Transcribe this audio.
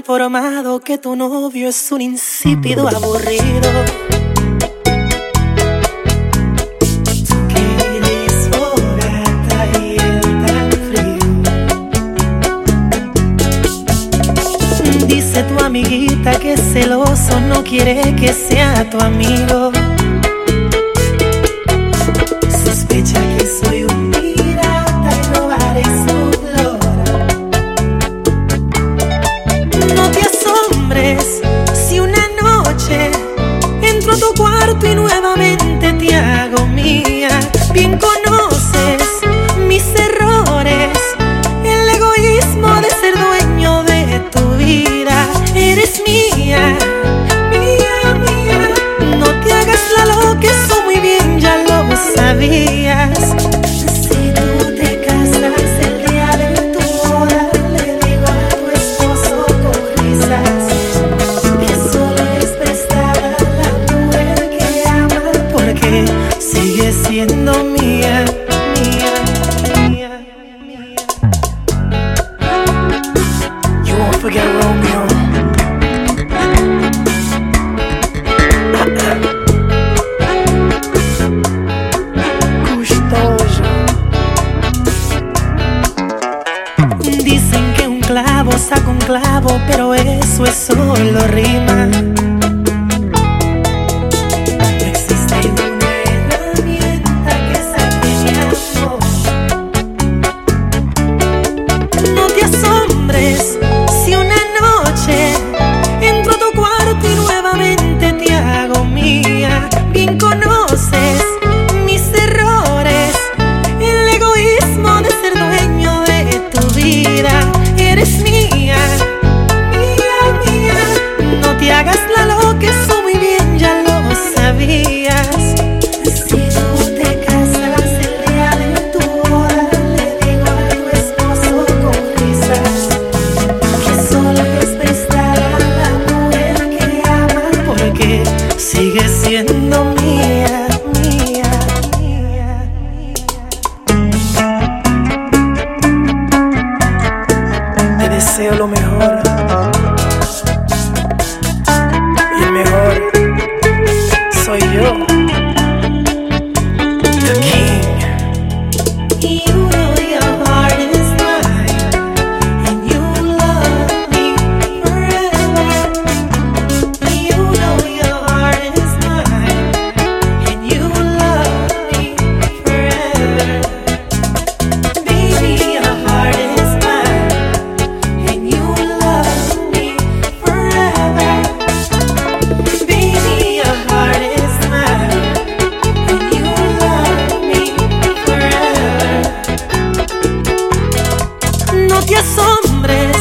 informado que tu novio es un insípido aburrido. Dice tu amiguita que es celoso, no quiere que sea tu amigo. Sospecha que soy un pirata y robaré su flor. No te asombres si una noche entro a tu cuarto y nuevamente te hago mía. Bien conoces mis errores, el egoísmo de ser dueño de tu vida. Eres mía, mía, mía. No te hagas la loca, eso muy bien ya lo sabías. Si tú te casas el día de tu boda, le digo a tu esposo con risas que solo es prestada la mujer que ama, porque sigue siendo mía, mía, mía, mía. You won't forget Romeo. Dicen que un clavo saca un clavo, pero eso es solo rima. No existe una herramienta que saque mi amor. No te asombres si una noche entro a tu cuarto y nuevamente te hago mía. Bien conoces mis errores, el egoísmo de ser dueño de tu vida. Eres mía, mía, mía. No te hagas la loca, eso muy bien ya lo sabías. Si tú te casas el día de tu boda, le digo a tu esposo con risas que solo es prestada la mujer que ama, porque sigue siendo mía, mía, mía, mía. Te deseo lo mejor, y el mejor soy yo, the king. You know your heart is mine, and you love me forever. You know your heart is mine, and you love me forever. Baby, your heart is mine, and you love me forever. Baby, your heart is mine, and you love me forever. No te asombres